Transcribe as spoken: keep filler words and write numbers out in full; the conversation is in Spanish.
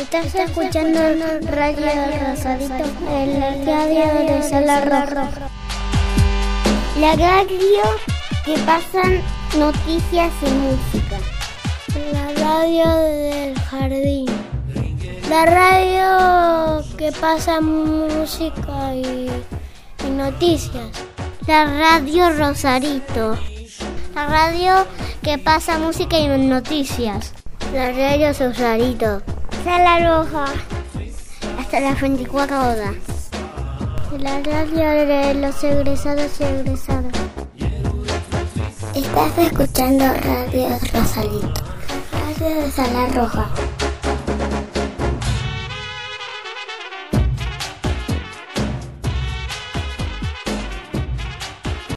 Estás escuchando Radio Rosarito, el radio de Sala Roja. La radio que pasan noticias y música. La radio del jardín. La radio que pasa música y, y noticias. La Radio Rosarito. La radio que pasa música y noticias. La Radio Rosarito. Sala Roja. Hasta las veinticuatro horas. La radio de los egresados y egresadas. Estás escuchando Radio Rosarito. Radio de Sala Roja.